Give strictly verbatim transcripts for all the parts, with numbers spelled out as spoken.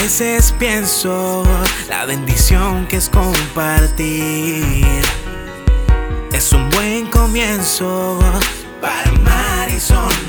veces pienso la bendición que es compartir. Es un buen comienzo para amar y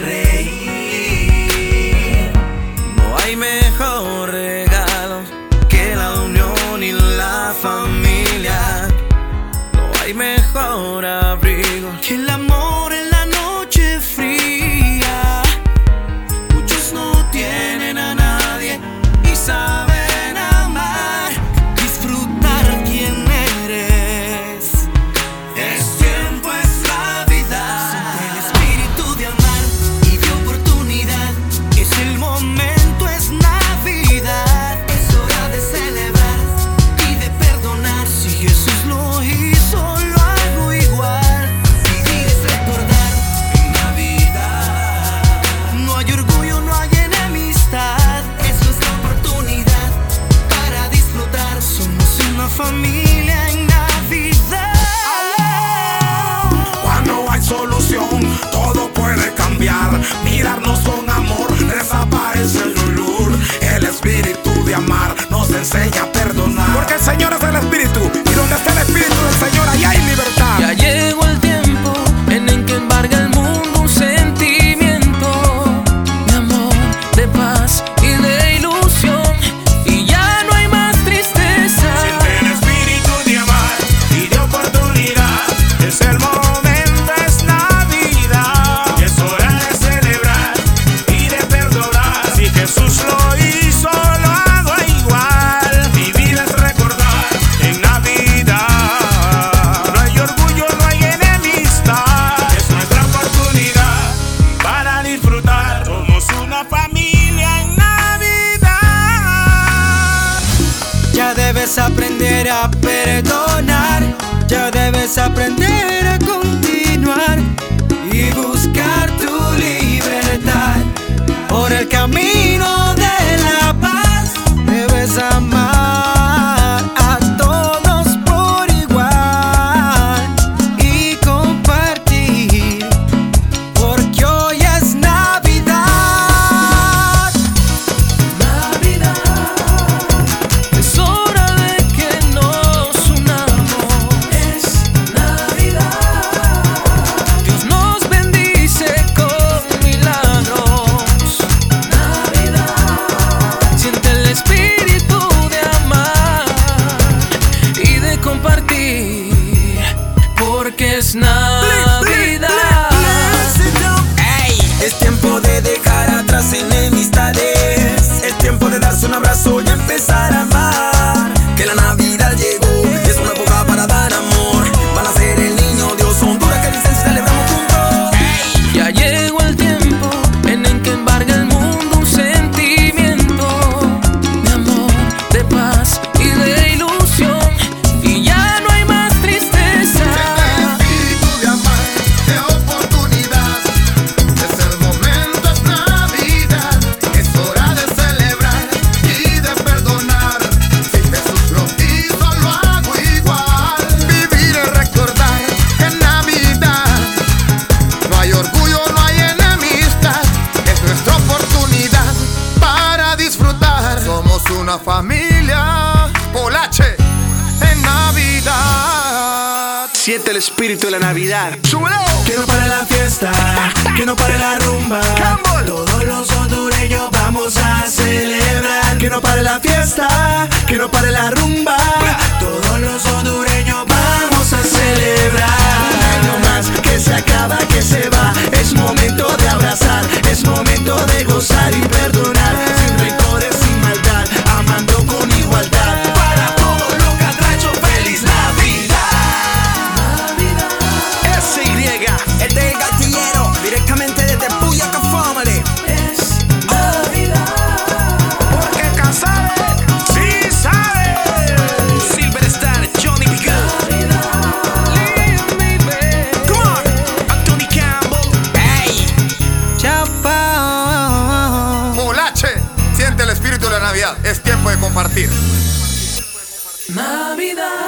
sonreír. No hay mejor regalo que la unión y la familia. No hay mejor abrigo que el amor en la noche fría. Muchos no tienen a nadie y saben amar, disfrutar quien eres. Es tiempo, es la vida. Siente el espíritu de amar y de oportunidad. Es el momento, es Navidad. Es hora de celebrar y de perdonar. Si Jesús lo hizo, lo hago igual. Vivir es recordar en Navidad. No hay orgullo, no hay enemistad. Es nuestra oportunidad para disfrutar. Somos una familia en Navidad. Cuando hay solución, todo puede cambiar. Mirarnos con amor, desaparece el dolor. El espíritu de amar nos enseña a perdonar. Porque el Señor es el espíritu, y donde está el espíritu del Señor, ahí hay libertad. Ya llegó el tiempo en el que embarga el mundo un sentimiento de amor, de paz y de ilusión. Y ya no hay más tristeza. Siente el espíritu de amar y de oportunidad. Es el momento, es Navidad. Es hora de celebrar y de perdonar. Si Jesús lo hizo, lo hago igual. Vivir es recordar en Navidad. No hay orgullo, no hay enemistad. Es nuestra oportunidad para disfrutar. Somos una familia en Navidad. Ya debes aprender a perdonar. Ya debes aprender a continuar y buscar tu libertad por el camino de la paz. Debes amar a todos por igual y compartir, porque hoy es Navidad. Navidad. Es hora de que nos unamos. Es Navidad. Dios nos bendice con milagros. Navidad. Siente el espíritu de amar y de compartir, porque es Navidad. Ey, es tiempo de dejar atrás enemistades. Es tiempo de darse un abrazo y empezar a amar. Que la Navidad llegó y es una época para dar amor. Van a ser el niño Dios, Honduras que dicen celebramos juntos. Ey, ya llegó el tiempo en el que embarga el mundo un sentimiento de amor, de paz y de ilusión. Y ya no hay más tristeza. Espíritu de amar, de oportunidad. Es el momento, es Navidad. Es hora de celebrar y de perdonar. Si Jesús lo hizo, lo hago igual. Vivir es recordar en Navidad. No hay orgullo, no hay enemistad. Es nuestra oportunidad para disfrutar. Somos una familia Polache en Navidad. Siente el espíritu de la Navidad. ¡Súbelo! Que no pare la fiesta, que no pare la rumba. Campbell. Todos los hondureños vamos a celebrar. Que no pare la fiesta, que no pare la rumba. Todos los hondureños vamos a celebrar. Un año más que se acaba, que se va. Es momento de abrazar, es momento de gozar y perdonar. Sin rencores, sin maldad, amando con igualdad. Para todos los catrachos, feliz Navidad. S Y, el del gatillero, directamente desde Puyaca Family. Es Navidad. Porque Casabe sí sabe. Silver Star, Johnny B. Good. Come on, Anthony Campbell. Hey. Chapa. Polache, siente el espíritu de la Navidad. Es tiempo de compartir. Navidad.